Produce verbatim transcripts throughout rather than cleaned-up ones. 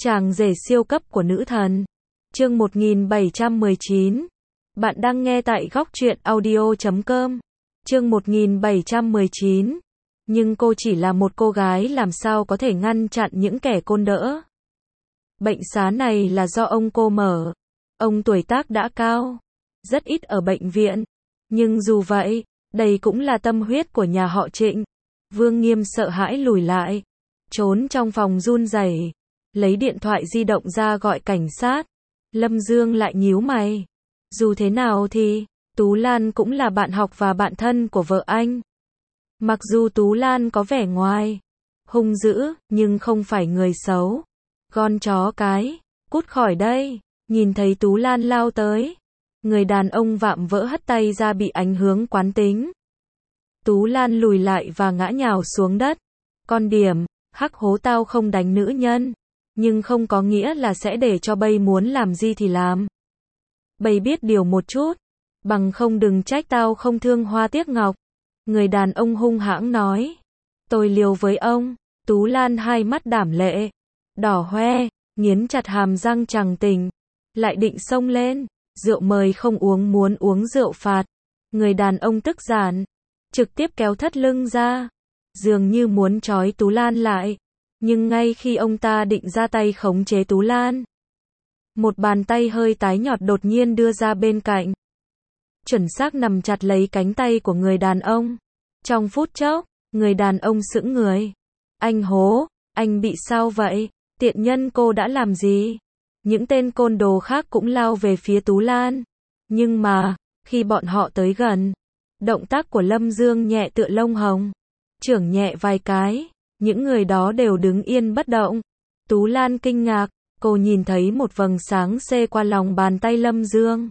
Chàng rể siêu cấp của nữ thần. Chương một nghìn bảy trăm mười chín. Bạn đang nghe tại góc truyện audio chấm com. Chương một nghìn bảy trăm mười chín. Nhưng cô chỉ là một cô gái, làm sao có thể ngăn chặn những kẻ côn đỡ. Bệnh xá này là do ông cô mở. Ông tuổi tác đã cao, rất ít ở bệnh viện. Nhưng dù vậy, đây cũng là tâm huyết của nhà họ Trịnh. Vương Nghiêm sợ hãi lùi lại, trốn trong phòng run rẩy, lấy điện thoại di động ra gọi cảnh sát. Lâm Dương lại nhíu mày. Dù thế nào thì, Tú Lan cũng là bạn học và bạn thân của vợ anh. Mặc dù Tú Lan có vẻ ngoài hung dữ, nhưng không phải người xấu. Con chó cái, cút khỏi đây. Nhìn thấy Tú Lan lao tới, người đàn ông vạm vỡ hất tay ra, bị ảnh hưởng quán tính. Tú Lan lùi lại và ngã nhào xuống đất. Con điểm, hắc hố, tao không đánh nữ nhân, nhưng không có nghĩa là sẽ để cho Bây muốn làm gì thì làm. Bây biết điều một chút, bằng không đừng trách tao không thương hoa tiếc ngọc. Người đàn ông hung hãng nói. Tôi liều với ông. Tú Lan hai mắt đảm lệ, đỏ hoe, nghiến chặt hàm răng chẳng tỉnh, lại định xông lên. Rượu mời không uống, muốn uống rượu phạt. Người đàn ông tức giận, trực tiếp kéo thắt lưng ra, dường như muốn trói Tú Lan lại. Nhưng ngay khi ông ta định ra tay khống chế Tú Lan, một bàn tay hơi tái nhợt đột nhiên đưa ra bên cạnh, chuẩn xác nằm chặt lấy cánh tay của người đàn ông. Trong phút chốc, người đàn ông sững người. Anh Hố, anh bị sao vậy? Tiện nhân, cô đã làm gì? Những tên côn đồ khác cũng lao về phía Tú Lan. Nhưng mà, khi bọn họ tới gần, động tác của Lâm Dương nhẹ tựa lông hồng, chưởng nhẹ vài cái, những người đó đều đứng yên bất động. Tú Lan kinh ngạc, cô nhìn thấy một vầng sáng xê qua lòng bàn tay Lâm Dương.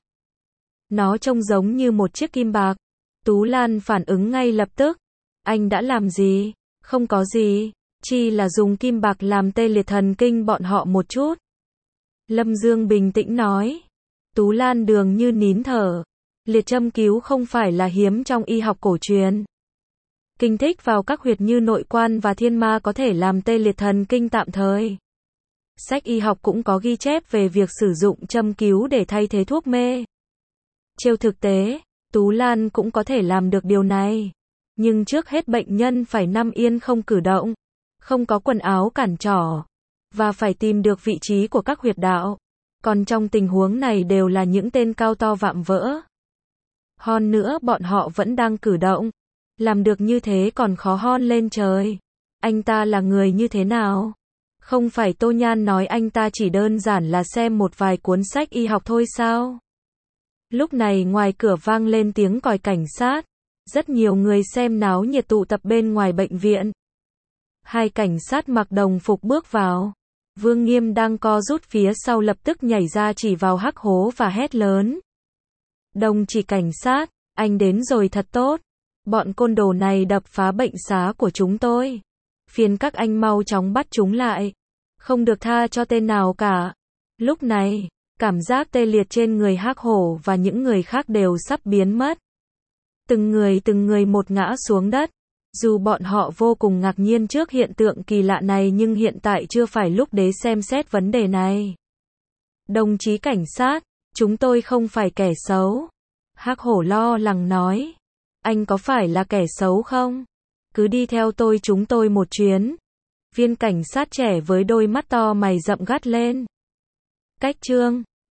Nó trông giống như một chiếc kim bạc. Tú Lan phản ứng ngay lập tức. Anh đã làm gì? Không có gì, chỉ là dùng kim bạc làm tê liệt thần kinh bọn họ một chút. Lâm Dương bình tĩnh nói. Tú Lan dường như nín thở. Liệt châm cứu không phải là hiếm trong y học cổ truyền. Kinh thích vào các huyệt như nội quan và thiên ma có thể làm tê liệt thần kinh tạm thời. Sách y học cũng có ghi chép về việc sử dụng châm cứu để thay thế thuốc mê. Trên thực tế, Tú Lan cũng có thể làm được điều này. Nhưng trước hết bệnh nhân phải nằm yên không cử động, không có quần áo cản trở, và phải tìm được vị trí của các huyệt đạo. Còn trong tình huống này đều là những tên cao to vạm vỡ. Hơn nữa bọn họ vẫn đang cử động. Làm được như thế còn khó hơn lên trời. Anh ta là người như thế nào? Không phải Tô Nhan nói anh ta chỉ đơn giản là xem một vài cuốn sách y học thôi sao? Lúc này ngoài cửa vang lên tiếng còi cảnh sát. Rất nhiều người xem náo nhiệt tụ tập bên ngoài bệnh viện. Hai cảnh sát mặc đồng phục bước vào. Vương Nghiêm đang co rút phía sau lập tức nhảy ra chỉ vào hắc hố và hét lớn. Đồng chí cảnh sát, anh đến rồi, thật tốt. Bọn côn đồ này đập phá bệnh xá của chúng tôi. Phiền các anh mau chóng bắt chúng lại. Không được tha cho tên nào cả. Lúc này, cảm giác tê liệt trên người hắc hổ và những người khác đều sắp biến mất. Từng người từng người một ngã xuống đất. Dù bọn họ vô cùng ngạc nhiên trước hiện tượng kỳ lạ này, nhưng hiện tại chưa phải lúc để xem xét vấn đề này. Đồng chí cảnh sát, chúng tôi không phải kẻ xấu. Hắc hổ lo lắng nói. Anh có phải là kẻ xấu không? Cứ đi theo tôi chúng tôi một chuyến. Viên cảnh sát trẻ với đôi mắt to mày rậm gắt lên. Cách chương